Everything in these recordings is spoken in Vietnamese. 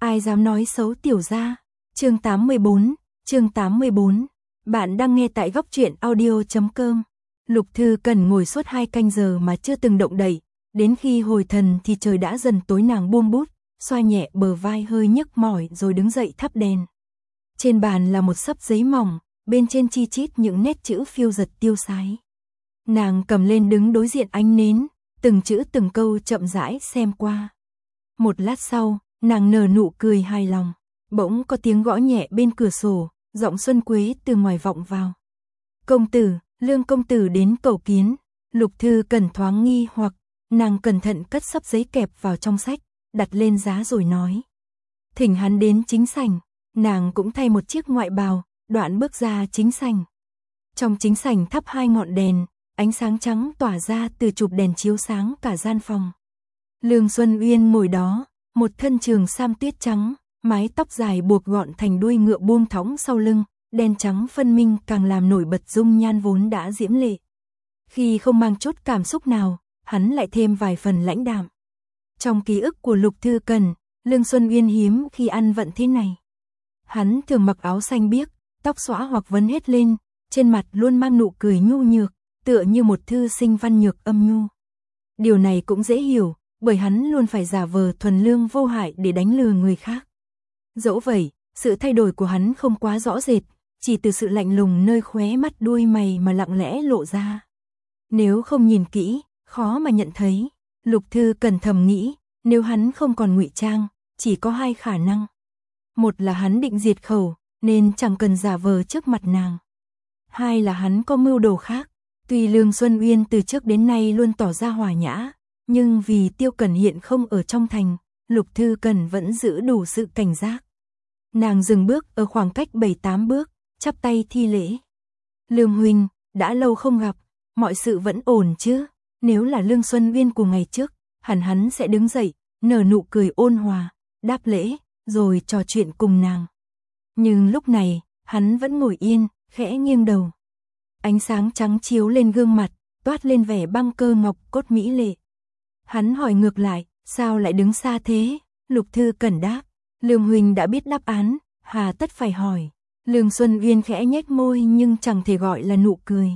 ai dám nói xấu tiểu gia. Chương 84. Bạn đang nghe tại góc truyện audio.com. Lục Thư Cần ngồi suốt 2 canh giờ mà chưa từng động đậy, đến khi hồi thần thì trời đã dần tối, nàng buông bút, xoa nhẹ bờ vai hơi nhức mỏi rồi đứng dậy thắp đèn. Trên bàn là một xấp giấy mỏng, bên trên chi chít những nét chữ phiêu giật tiêu sái. Nàng cầm lên đứng đối diện ánh nến, từng chữ từng câu chậm rãi xem qua. Một lát sau, nàng nở nụ cười hài lòng, bỗng có tiếng gõ nhẹ bên cửa sổ, giọng Xuân Quế từ ngoài vọng vào. "Công tử, Lương công tử đến cầu kiến." Lục Thư Cần thoáng nghi hoặc, nàng cẩn thận cất xấp giấy kẹp vào trong sách, đặt lên giá rồi nói: "Thỉnh hắn đến chính sảnh." Nàng cũng thay một chiếc ngoại bào, đoạn bước ra chính sảnh. Trong chính sảnh thắp 2 ngọn đèn, ánh sáng trắng tỏa ra từ chụp đèn chiếu sáng cả gian phòng. Lương Xuân Uyên ngồi đó, một thân trường sam tuyết trắng, mái tóc dài buộc gọn thành đuôi ngựa buông thõng sau lưng, đen trắng phân minh càng làm nổi bật dung nhan vốn đã diễm lệ. Khi không mang chút cảm xúc nào, hắn lại thêm vài phần lãnh đạm. Trong ký ức của Lục Thư Cần, Lương Xuân Uyên hiếm khi ăn vận thế này. Hắn thường mặc áo xanh biếc, tóc xõa hoặc vấn hết lên, trên mặt luôn mang nụ cười nhu nhược, tựa như một thư sinh văn nhược âm nhu. Điều này cũng dễ hiểu, bởi hắn luôn phải giả vờ thuần lương vô hại để đánh lừa người khác. Dẫu vậy, sự thay đổi của hắn không quá rõ rệt, chỉ từ sự lạnh lùng nơi khóe mắt đuôi mày mà lặng lẽ lộ ra. Nếu không nhìn kỹ, khó mà nhận thấy. Lục Thư Cần thầm nghĩ, nếu hắn không còn ngụy trang, chỉ có 2 khả năng. Một là hắn định diệt khẩu, nên chẳng cần giả vờ trước mặt nàng. 2 là hắn có mưu đồ khác. Tuy Lương Xuân Uyên từ trước đến nay luôn tỏ ra hòa nhã, nhưng vì Tiêu Cẩn hiện không ở trong thành, Lục Thư Cần vẫn giữ đủ sự cảnh giác. Nàng dừng bước ở khoảng cách 7-8 bước, chắp tay thi lễ. "Lương huynh, đã lâu không gặp, mọi sự vẫn ổn chứ?" Nếu là Lương Xuân Uyên của ngày trước, hẳn hắn sẽ đứng dậy, nở nụ cười ôn hòa, đáp lễ, rồi trò chuyện cùng nàng. Nhưng lúc này, hắn vẫn ngồi yên, khẽ nghiêng đầu. Ánh sáng trắng chiếu lên gương mặt, toát lên vẻ băng cơ ngọc cốt mỹ lệ. Hắn hỏi ngược lại, "Sao lại đứng xa thế?" Lục Thư Cần đáp, "Lương huynh đã biết đáp án, hà tất phải hỏi." Lương Xuân Uyên khẽ nhếch môi nhưng chẳng thể gọi là nụ cười.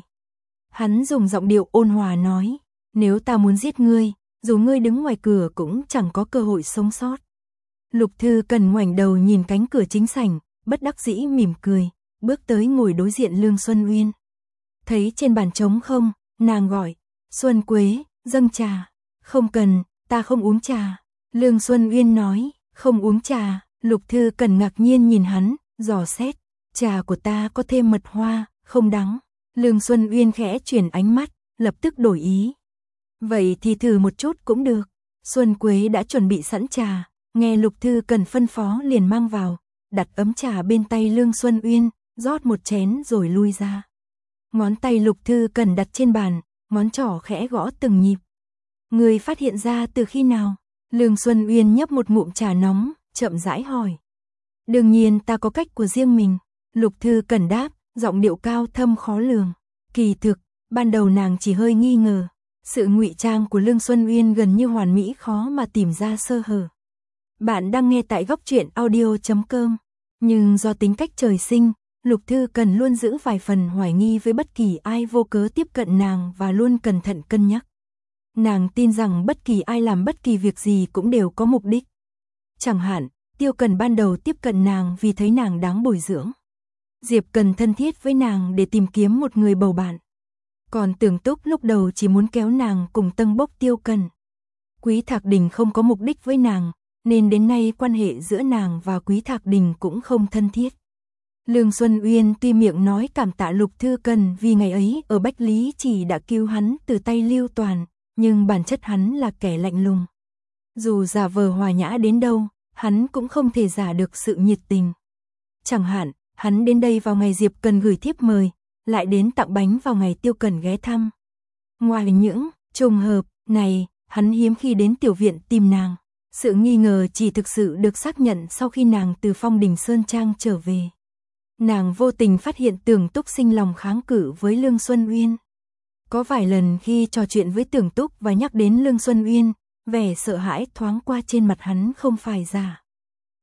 Hắn dùng giọng điệu ôn hòa nói, "Nếu ta muốn giết ngươi, dù ngươi đứng ngoài cửa cũng chẳng có cơ hội sống sót." Lục Thư Cần ngoảnh đầu nhìn cánh cửa chính sảnh, bất đắc dĩ mỉm cười, bước tới ngồi đối diện Lương Xuân Uyên. Thấy trên bàn trống không, nàng gọi, "Xuân Quế, dâng trà." "Không cần, ta không uống trà." Lương Xuân Uyên nói, "Không uống trà." Lục Thư Cần ngạc nhiên nhìn hắn, dò xét, "Trà của ta có thêm mật hoa, không đắng." Lương Xuân Uyên khẽ chuyển ánh mắt, lập tức đổi ý. "Vậy thì thử một chút cũng được." Xuân Quế đã chuẩn bị sẵn trà, nghe Lục Thư Cần phân phó liền mang vào, đặt ấm trà bên tay Lương Xuân Uyên, rót một chén rồi lui ra. Ngón tay Lục Thư Cần đặt trên bàn, ngón trỏ khẽ gõ từng nhịp. "Người phát hiện ra từ khi nào?" Lương Xuân Uyên nhấp một ngụm trà nóng, chậm rãi hỏi. "Đương nhiên ta có cách của riêng mình." Lục Thư Cần đáp, giọng điệu cao thâm khó lường. Kỳ thực, ban đầu nàng chỉ hơi nghi ngờ. Sự ngụy trang của Lương Xuân Uyên gần như hoàn mỹ, khó mà tìm ra sơ hở. Bạn đang nghe tại góc truyện audio.com. Nhưng do tính cách trời sinh, Lục Thư Cần luôn giữ vài phần hoài nghi với bất kỳ ai vô cớ tiếp cận nàng và luôn cẩn thận cân nhắc. Nàng tin rằng bất kỳ ai làm bất kỳ việc gì cũng đều có mục đích. Chẳng hạn, Tiêu Cần ban đầu tiếp cận nàng vì thấy nàng đáng bồi dưỡng. Diệp Cần thân thiết với nàng để tìm kiếm một người bầu bạn. Còn Tưởng Túc lúc đầu chỉ muốn kéo nàng cùng tâng bốc Tiêu Cần. Quý Thạc Đình không có mục đích với nàng, nên đến nay quan hệ giữa nàng và Quý Thạc Đình cũng không thân thiết. Lương Xuân Uyên tuy miệng nói cảm tạ Lục Thư Cần vì ngày ấy ở Bách Lý Chỉ đã cứu hắn từ tay Lưu Toàn, nhưng bản chất hắn là kẻ lạnh lùng. Dù giả vờ hòa nhã đến đâu, hắn cũng không thể giả được sự nhiệt tình. Chẳng hạn, hắn đến đây vào ngày Diệp Cần gửi thiếp mời, lại đến tặng bánh vào ngày Tiêu Cần ghé thăm. Ngoài những trùng hợp này, hắn hiếm khi đến tiểu viện tìm nàng. Sự nghi ngờ chỉ thực sự được xác nhận sau khi nàng từ Phong Đình Sơn Trang trở về. Nàng vô tình phát hiện Tưởng Túc sinh lòng kháng cự với Lương Xuân Uyên. Có vài lần khi trò chuyện với Tưởng Túc và nhắc đến Lương Xuân Uyên, vẻ sợ hãi thoáng qua trên mặt hắn không phải giả.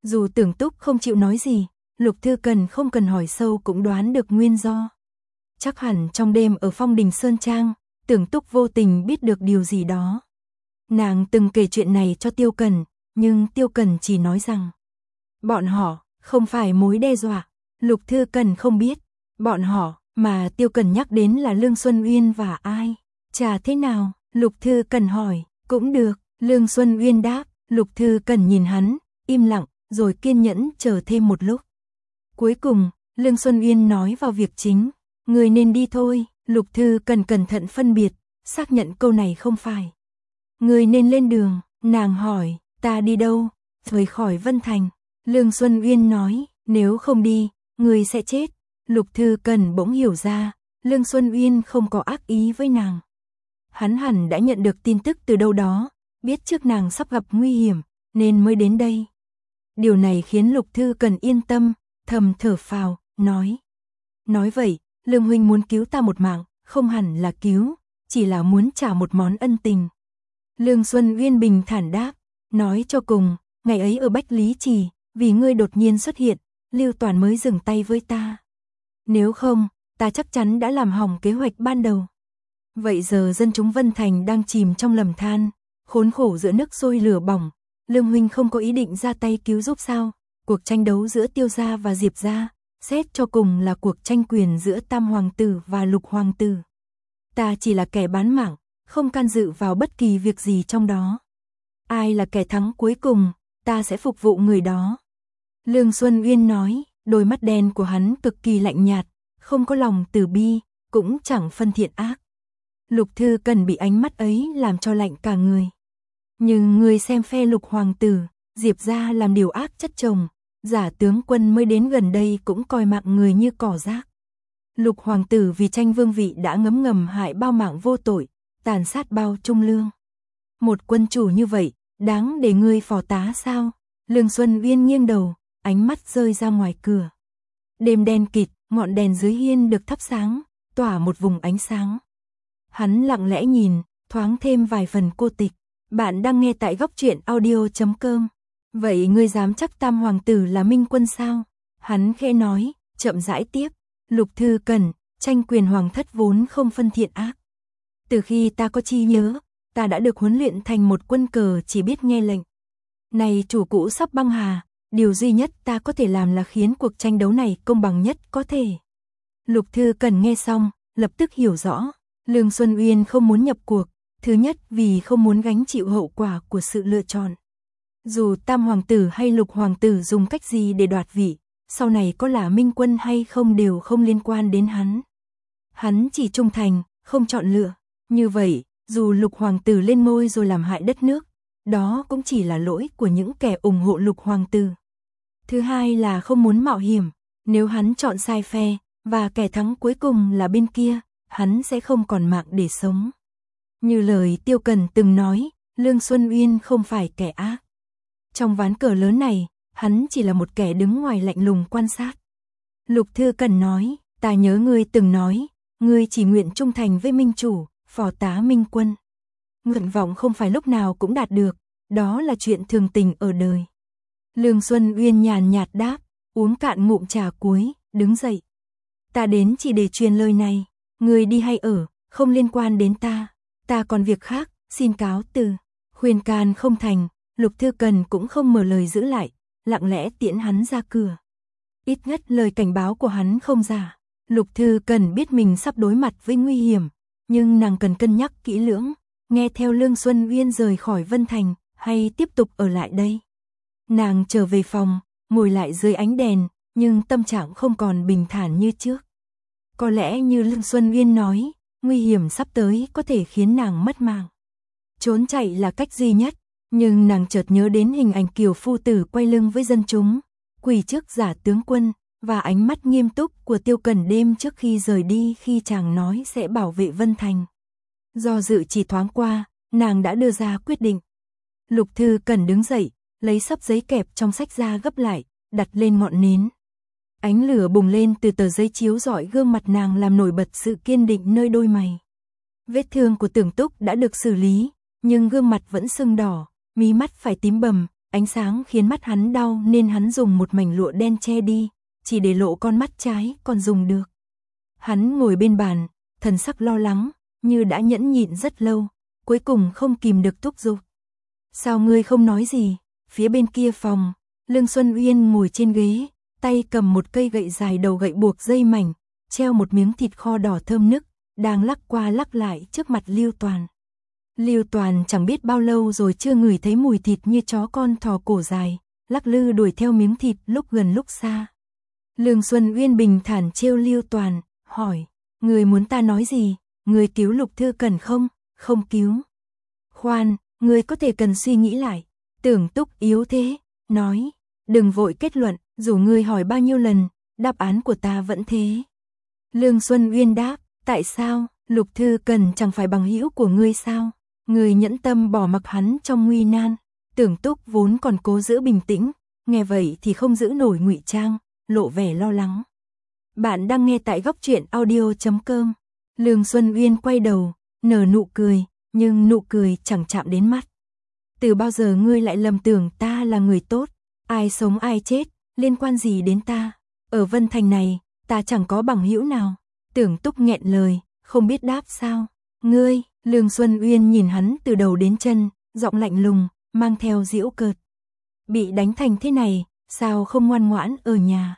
Dù Tưởng Túc không chịu nói gì, Lục Thư Cần không cần hỏi sâu cũng đoán được nguyên do. Chắc hẳn trong đêm ở Phong Đình Sơn Trang, Tưởng Túc vô tình biết được điều gì đó. Nàng từng kể chuyện này cho Tiêu Cần, nhưng Tiêu Cần chỉ nói rằng bọn họ không phải mối đe dọa. Lục Thư Cần không biết, bọn họ mà Tiêu Cần nhắc đến là Lương Xuân Uyên và ai. Chả thế nào, Lục Thư Cần hỏi, cũng được, Lương Xuân Uyên đáp. Lục Thư Cần nhìn hắn, im lặng, rồi kiên nhẫn chờ thêm một lúc. Cuối cùng, Lương Xuân Uyên nói vào việc chính, người nên đi thôi. Lục Thư Cần cẩn thận phân biệt, xác nhận câu này không phải. Người nên lên đường. Nàng hỏi, ta đi đâu? Rời khỏi Vân Thành. Lương Xuân Uyên nói, nếu không đi, người sẽ chết. Lục Thư Cần bỗng hiểu ra, Lương Xuân Uyên không có ác ý với nàng. Hắn hẳn đã nhận được tin tức từ đâu đó, biết trước nàng sắp gặp nguy hiểm, nên mới đến đây. Điều này khiến Lục Thư Cần yên tâm, thầm thở phào, nói. Nói vậy, Lương huynh muốn cứu ta một mạng, không hẳn là cứu, chỉ là muốn trả một món ân tình. Lương Xuân Uyên bình thản đáp, nói cho cùng, ngày ấy ở Bách Lý Trì, vì ngươi đột nhiên xuất hiện, Lưu Toàn mới dừng tay với ta. Nếu không, ta chắc chắn đã làm hỏng kế hoạch ban đầu. Vậy giờ dân chúng Vân Thành đang chìm trong lầm than, khốn khổ giữa nước sôi lửa bỏng, Lương huynh không có ý định ra tay cứu giúp sao? Cuộc tranh đấu giữa Tiêu gia và Diệp gia, xét cho cùng là cuộc tranh quyền giữa Tam hoàng tử và Lục hoàng tử. Ta chỉ là kẻ bán mạng, không can dự vào bất kỳ việc gì trong đó. Ai là kẻ thắng cuối cùng, ta sẽ phục vụ người đó. Lương Xuân Uyên nói, đôi mắt đen của hắn cực kỳ lạnh nhạt, không có lòng từ bi, cũng chẳng phân thiện ác. Lục Thư Cần bị ánh mắt ấy làm cho lạnh cả người. Nhưng người xem phe Lục hoàng tử, Diệp gia làm điều ác chất chồng, giả tướng quân mới đến gần đây cũng coi mạng người như cỏ rác. Lục hoàng tử vì tranh vương vị đã ngấm ngầm hại bao mạng vô tội, tàn sát bao trung lương. Một quân chủ như vậy, đáng để ngươi phò tá sao? Lương Xuân Uyên nghiêng đầu, ánh mắt rơi ra ngoài cửa. Đêm đen kịt, ngọn đèn dưới hiên được thắp sáng, tỏa một vùng ánh sáng. Hắn lặng lẽ nhìn, thoáng thêm vài phần cô tịch. Bạn đang nghe tại góc truyện audio.com. Vậy ngươi dám chắc Tam hoàng tử là minh quân sao? Hắn khẽ nói, chậm rãi tiếp. Lục Thư Cần, tranh quyền hoàng thất vốn không phân thiện ác. Từ khi ta có trí nhớ, ta đã được huấn luyện thành một quân cờ chỉ biết nghe lệnh. Này chủ cũ sắp băng hà, điều duy nhất ta có thể làm là khiến cuộc tranh đấu này công bằng nhất có thể. Lục Thư Cần nghe xong, lập tức hiểu rõ, Lương Xuân Uyên không muốn nhập cuộc, thứ nhất vì không muốn gánh chịu hậu quả của sự lựa chọn. Dù Tam hoàng tử hay Lục hoàng tử dùng cách gì để đoạt vị, sau này có là minh quân hay không đều không liên quan đến hắn. Hắn chỉ trung thành, không chọn lựa. Như vậy, dù Lục hoàng tử lên ngôi rồi làm hại đất nước, đó cũng chỉ là lỗi của những kẻ ủng hộ Lục hoàng tử. Thứ hai là không muốn mạo hiểm, nếu hắn chọn sai phe, và kẻ thắng cuối cùng là bên kia, hắn sẽ không còn mạng để sống. Như lời Tiêu Cần từng nói, Lương Xuân Uyên không phải kẻ ác. Trong ván cờ lớn này, hắn chỉ là một kẻ đứng ngoài lạnh lùng quan sát. Lục Thư Cần nói, ta nhớ ngươi từng nói, ngươi chỉ nguyện trung thành với minh chủ, phò tá minh quân. Nguyện vọng không phải lúc nào cũng đạt được, đó là chuyện thường tình ở đời. Lương Xuân Uyên nhàn nhạt đáp, uống cạn ngụm trà cuối, đứng dậy. Ta đến chỉ để truyền lời này, ngươi đi hay ở, không liên quan đến ta. Ta còn việc khác, xin cáo từ. Khuyên can không thành, Lục Thư Cần cũng không mở lời giữ lại, lặng lẽ tiễn hắn ra cửa. Ít nhất lời cảnh báo của hắn không giả. Lục Thư Cần biết mình sắp đối mặt với nguy hiểm, nhưng nàng cần cân nhắc kỹ lưỡng, nghe theo Lương Xuân Uyên rời khỏi Vân Thành, hay tiếp tục ở lại đây. Nàng trở về phòng, ngồi lại dưới ánh đèn, nhưng tâm trạng không còn bình thản như trước. Có lẽ như Lương Xuân Uyên nói, nguy hiểm sắp tới có thể khiến nàng mất mạng. Trốn chạy là cách duy nhất, nhưng nàng chợt nhớ đến hình ảnh Kiều phu tử quay lưng với dân chúng, quỳ trước giả tướng quân, và ánh mắt nghiêm túc của Tiêu Cần đêm trước khi rời đi khi chàng nói sẽ bảo vệ Vân Thành. Do dự chỉ thoáng qua, nàng đã đưa ra quyết định. Lục Thư Cần đứng dậy, lấy xấp giấy kẹp trong sách ra gấp lại, đặt lên ngọn nến. Ánh lửa bùng lên từ tờ giấy chiếu rọi gương mặt nàng làm nổi bật sự kiên định nơi đôi mày. Vết thương của Tưởng Túc đã được xử lý, nhưng gương mặt vẫn sưng đỏ, mí mắt phải tím bầm, ánh sáng khiến mắt hắn đau nên hắn dùng một mảnh lụa đen che đi, chỉ để lộ con mắt trái còn dùng được. Hắn ngồi bên bàn, thần sắc lo lắng, như đã nhẫn nhịn rất lâu, cuối cùng không kìm được thúc giục. Sao ngươi không nói gì? Phía bên kia phòng, Lương Xuân Uyên ngồi trên ghế, tay cầm một cây gậy dài đầu gậy buộc dây mảnh, treo một miếng thịt kho đỏ thơm nức, đang lắc qua lắc lại trước mặt Lưu Toàn. Lưu Toàn chẳng biết bao lâu rồi chưa ngửi thấy mùi thịt như chó con thò cổ dài, lắc lư đuổi theo miếng thịt lúc gần lúc xa. Lương Xuân Uyên bình thản trêu Lưu Toàn, hỏi, người muốn ta nói gì, người cứu Lục Thư Cần không? Không cứu. Khoan, người có thể cần suy nghĩ lại. Tưởng Túc yếu thế, nói, đừng vội kết luận, dù ngươi hỏi bao nhiêu lần, đáp án của ta vẫn thế. Lương Xuân Uyên đáp, tại sao, Lục Thư Cần chẳng phải bằng hữu của ngươi sao? Ngươi nhẫn tâm bỏ mặc hắn trong nguy nan. Tưởng Túc vốn còn cố giữ bình tĩnh, nghe vậy thì không giữ nổi ngụy trang, lộ vẻ lo lắng. Bạn đang nghe tại góc truyện audio.com. Lương Xuân Uyên quay đầu, nở nụ cười, nhưng nụ cười chẳng chạm đến mắt. Từ bao giờ ngươi lại lầm tưởng ta là người tốt, ai sống ai chết, liên quan gì đến ta? Ở Vân Thành này, ta chẳng có bằng hữu nào. Tưởng Túc nghẹn lời, không biết đáp sao. Ngươi, Lương Xuân Uyên nhìn hắn từ đầu đến chân, giọng lạnh lùng, mang theo giễu cợt. Bị đánh thành thế này, sao không ngoan ngoãn ở nhà?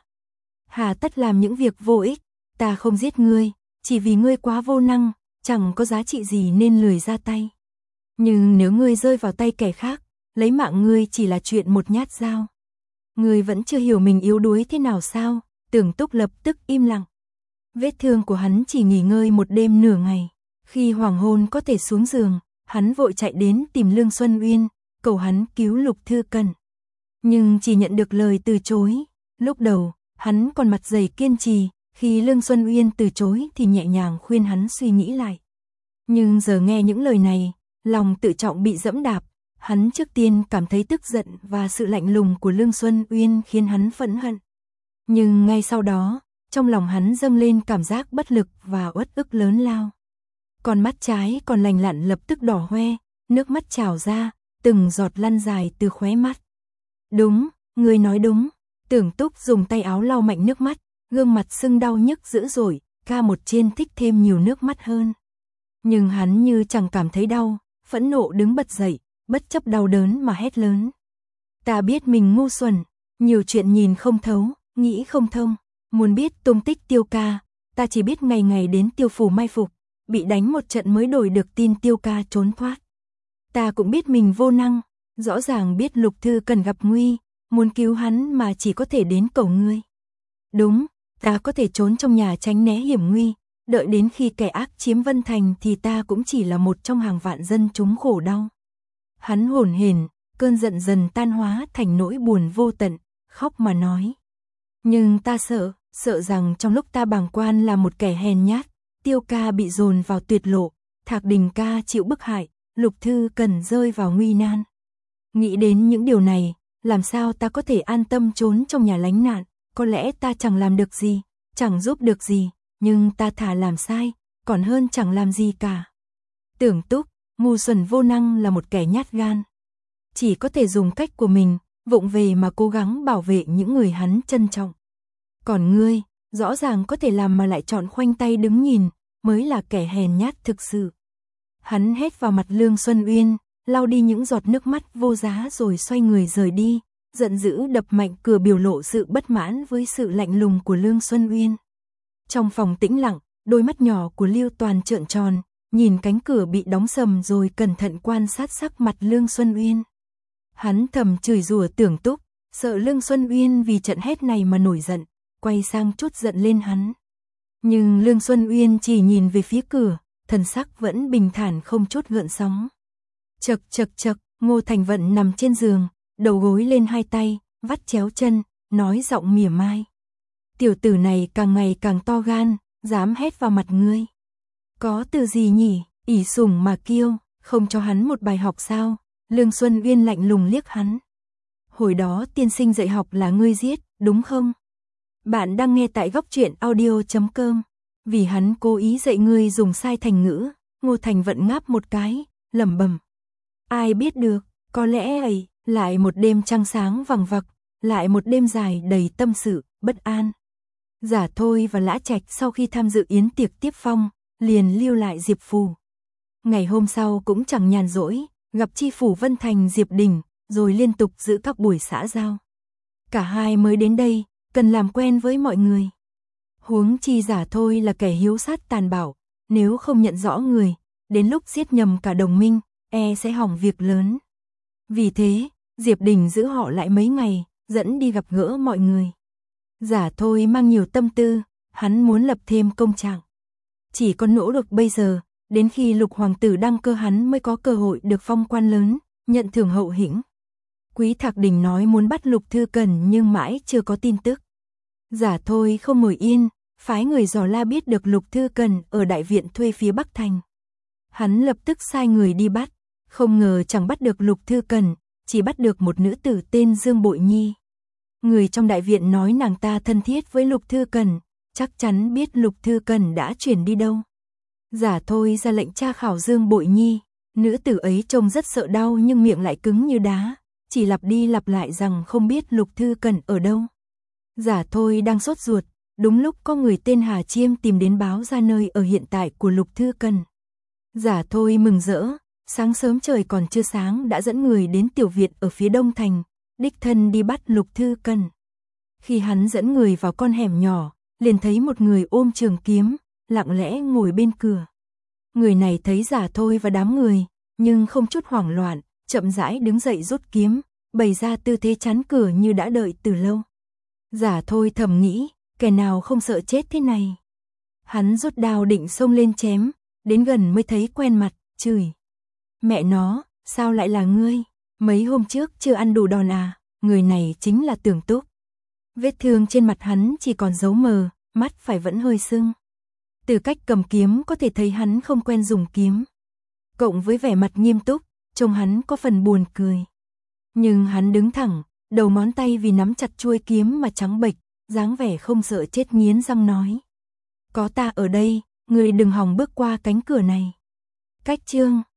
Hà tất làm những việc vô ích, ta không giết ngươi, chỉ vì ngươi quá vô năng, chẳng có giá trị gì nên lười ra tay. Nhưng nếu ngươi rơi vào tay kẻ khác, lấy mạng ngươi chỉ là chuyện một nhát dao. Ngươi vẫn chưa hiểu mình yếu đuối thế nào sao? Tưởng Túc lập tức im lặng. Vết thương của hắn chỉ nghỉ ngơi một đêm nửa ngày. Khi hoàng hôn có thể xuống giường, hắn vội chạy đến tìm Lương Xuân Uyên, cầu hắn cứu Lục Thư Cần. Nhưng chỉ nhận được lời từ chối. Lúc đầu, hắn còn mặt dày kiên trì, khi Lương Xuân Uyên từ chối thì nhẹ nhàng khuyên hắn suy nghĩ lại. Nhưng giờ nghe những lời này, lòng tự trọng bị dẫm đạp, hắn trước tiên cảm thấy tức giận và sự lạnh lùng của Lương Xuân Uyên khiến hắn phẫn hận. Nhưng ngay sau đó, trong lòng hắn dâng lên cảm giác bất lực và uất ức lớn lao. Còn mắt trái còn lành lặn lập tức đỏ hoe, nước mắt trào ra, từng giọt lăn dài từ khóe mắt. Đúng, người nói đúng. Tưởng Túc dùng tay áo lau mạnh nước mắt, gương mặt sưng đau nhức dữ dội, ca một trên thích thêm nhiều nước mắt hơn. Nhưng hắn như chẳng cảm thấy đau, phẫn nộ đứng bật dậy, bất chấp đau đớn mà hét lớn. Ta biết mình ngu xuẩn, nhiều chuyện nhìn không thấu, nghĩ không thông, muốn biết tung tích Tiêu ca, ta chỉ biết ngày ngày đến Tiêu phủ mai phục, bị đánh một trận mới đổi được tin Tiêu ca trốn thoát. Ta cũng biết mình vô năng, rõ ràng biết Lục Thư Cần gặp nguy, muốn cứu hắn mà chỉ có thể đến cầu ngươi. Đúng, ta có thể trốn trong nhà tránh né hiểm nguy, đợi đến khi kẻ ác chiếm Vân Thành thì ta cũng chỉ là một trong hàng vạn dân chúng khổ đau. Hắn hổn hển, cơn giận dần tan hóa thành nỗi buồn vô tận, khóc mà nói. Nhưng ta sợ rằng trong lúc ta bàng quan là một kẻ hèn nhát, Tiêu ca bị dồn vào tuyệt lộ, Thạc Đình ca chịu bức hại, Lục Thư Cần rơi vào nguy nan. Nghĩ đến những điều này, làm sao ta có thể an tâm trốn trong nhà lánh nạn, có lẽ ta chẳng làm được gì, chẳng giúp được gì, nhưng ta thà làm sai, còn hơn chẳng làm gì cả. Tưởng Túc, ngu xuẩn vô năng là một kẻ nhát gan. Chỉ có thể dùng cách của mình, vụng về mà cố gắng bảo vệ những người hắn trân trọng. Còn ngươi, rõ ràng có thể làm mà lại chọn khoanh tay đứng nhìn, mới là kẻ hèn nhát thực sự. Hắn hét vào mặt Lương Xuân Uyên, lau đi những giọt nước mắt vô giá rồi xoay người rời đi, giận dữ đập mạnh cửa biểu lộ sự bất mãn với sự lạnh lùng của Lương Xuân Uyên. Trong phòng tĩnh lặng, đôi mắt nhỏ của Lưu Toàn trợn tròn, nhìn cánh cửa bị đóng sầm rồi cẩn thận quan sát sắc mặt Lương Xuân Uyên. Hắn thầm chửi rủa Tưởng Túc, sợ Lương Xuân Uyên vì trận hét này mà nổi giận, quay sang trút giận lên hắn. Nhưng Lương Xuân Uyên chỉ nhìn về phía cửa, thần sắc vẫn bình thản không chút gợn sóng. Chậc, Ngô Thành Vận nằm trên giường, đầu gối lên hai tay, vắt chéo chân, nói giọng mỉa mai. Tiểu tử này càng ngày càng to gan, dám hét vào mặt ngươi. Có từ gì nhỉ, ỷ sủng mà kiêu, không cho hắn một bài học sao? Lương Xuân Uyên lạnh lùng liếc hắn. Hồi đó tiên sinh dạy học là ngươi giết, đúng không? Bạn đang nghe tại góc truyện audio.com. Vì hắn cố ý dạy ngươi dùng sai thành ngữ, Ngô Thành Vận ngáp một cái, lẩm bẩm. Ai biết được, có lẽ ấy, Lại một đêm trăng sáng vằng vặc, lại một đêm dài đầy tâm sự, bất an. Giả Thôi và Lã Trạch sau khi tham dự yến tiệc tiếp phong, liền lưu lại Diệp Phủ. Ngày hôm sau cũng chẳng nhàn rỗi, gặp chi phủ Vân Thành Diệp Đình, rồi liên tục giữ các buổi xã giao. Cả hai mới đến đây, cần làm quen với mọi người. Huống chi Giả Thôi là kẻ hiếu sát tàn bạo, nếu không nhận rõ người, đến lúc giết nhầm cả đồng minh, sẽ hỏng việc lớn. Vì thế, Diệp Đình giữ họ lại mấy ngày, dẫn đi gặp gỡ mọi người. Giả Thôi mang nhiều tâm tư, hắn muốn lập thêm công trạng. Chỉ có nỗ lực bây giờ, đến khi Lục hoàng tử đăng cơ hắn mới có cơ hội được phong quan lớn, nhận thưởng hậu hĩnh. Quý Thạc Đình nói muốn bắt Lục Thư Cẩn nhưng mãi chưa có tin tức. Giả Thôi không ngồi yên, phái người dò la biết được Lục Thư Cẩn ở đại viện thuê phía Bắc Thành. Hắn lập tức sai người đi bắt, không ngờ chẳng bắt được Lục Thư Cẩn, chỉ bắt được một nữ tử tên Dương Bội Nhi. Người trong đại viện nói nàng ta thân thiết với Lục Thư Cẩn, chắc chắn biết Lục Thư Cẩn đã chuyển đi đâu. Giả Thôi ra lệnh tra khảo Dương Bội Nhi, nữ tử ấy trông rất sợ đau nhưng miệng lại cứng như đá, chỉ lặp đi lặp lại rằng không biết Lục Thư Cẩn ở đâu. Giả Thôi đang sốt ruột, đúng lúc có người tên Hà Chiêm tìm đến báo ra nơi ở hiện tại của Lục Thư Cẩn. Giả Thôi mừng rỡ, sáng sớm trời còn chưa sáng đã dẫn người đến tiểu viện ở phía đông thành, đích thân đi bắt Lục Thư Cẩn. Khi hắn dẫn người vào con hẻm nhỏ, liền thấy một người ôm trường kiếm, lặng lẽ ngồi bên cửa. Người này thấy Giả Thôi và đám người, nhưng không chút hoảng loạn, chậm rãi đứng dậy rút kiếm, bày ra tư thế chắn cửa như đã đợi từ lâu. Giả Thôi thầm nghĩ, kẻ nào không sợ chết thế này. Hắn rút đao định xông lên chém, đến gần mới thấy quen mặt, chửi. Mẹ nó, sao lại là ngươi? Mấy hôm trước chưa ăn đủ đòn à? Người này chính là Tưởng Túc. Vết thương trên mặt hắn chỉ còn dấu mờ, mắt phải vẫn hơi sưng. Từ cách cầm kiếm có thể thấy hắn không quen dùng kiếm. Cộng với vẻ mặt nghiêm túc, trông hắn có phần buồn cười. Nhưng hắn đứng thẳng, đầu ngón tay vì nắm chặt chuôi kiếm mà trắng bệch, dáng vẻ không sợ chết nghiến răng nói. Có ta ở đây, ngươi đừng hòng bước qua cánh cửa này. Cách chương